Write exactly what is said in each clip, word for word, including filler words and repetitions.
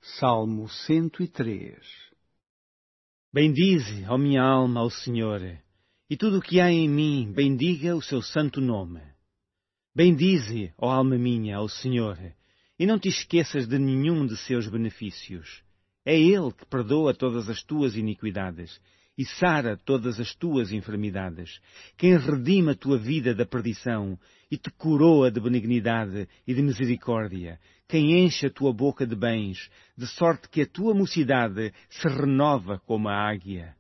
Salmo cento e três. Bendize, ó minha alma, ao Senhor, e tudo o que há em mim, bendiga o seu santo nome. Bendize, ó alma minha, ao Senhor, e não te esqueças de nenhum de seus benefícios. É Ele que perdoa todas as tuas iniquidades e sara todas as tuas enfermidades, quem redime a tua vida da perdição e te coroa de benignidade e de misericórdia, quem enche a tua boca de bens, de sorte que a tua mocidade se renova como a águia.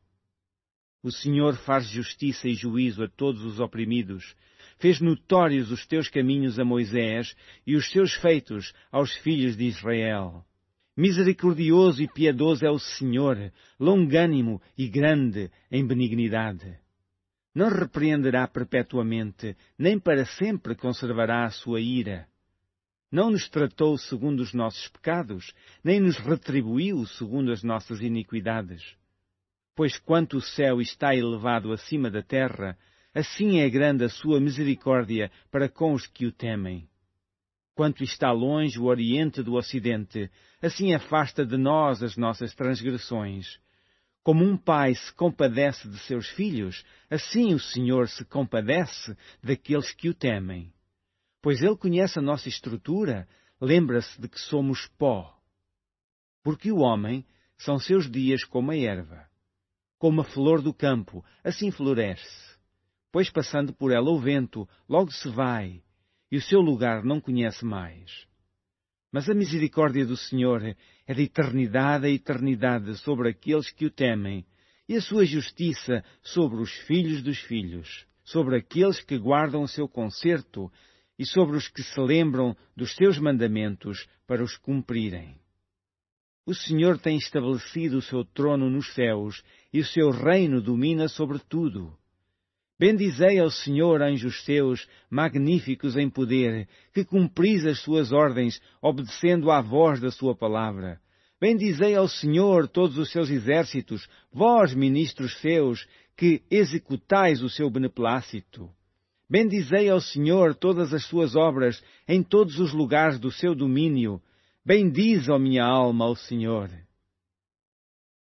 O Senhor faz justiça e juízo a todos os oprimidos, fez notórios os teus caminhos a Moisés e os seus feitos aos filhos de Israel. Misericordioso e piedoso é o Senhor, longânimo e grande em benignidade. Não repreenderá perpetuamente, nem para sempre conservará a sua ira. Não nos tratou segundo os nossos pecados, nem nos retribuiu segundo as nossas iniquidades. Pois quanto o céu está elevado acima da terra, assim é grande a sua misericórdia para com os que o temem. Quanto está longe o Oriente do Ocidente, assim afasta de nós as nossas transgressões. Como um pai se compadece de seus filhos, assim o Senhor se compadece daqueles que o temem. Pois Ele conhece a nossa estrutura, lembra-se de que somos pó. Porque o homem são seus dias como a erva. Como a flor do campo, assim floresce. Pois passando por ela o vento, logo se vai, e o seu lugar não conhece mais. Mas a misericórdia do Senhor é de eternidade a eternidade sobre aqueles que o temem, e a sua justiça sobre os filhos dos filhos, sobre aqueles que guardam o seu concerto e sobre os que se lembram dos seus mandamentos para os cumprirem. O Senhor tem estabelecido o seu trono nos céus, e o seu reino domina sobre tudo. Bendizei ao Senhor, anjos seus, magníficos em poder, que cumpris as suas ordens, obedecendo à voz da sua palavra. Bendizei ao Senhor todos os seus exércitos, vós, ministros seus, que executais o seu beneplácito. Bendizei ao Senhor todas as suas obras, em todos os lugares do seu domínio. Bendize, ó minha alma, ao Senhor.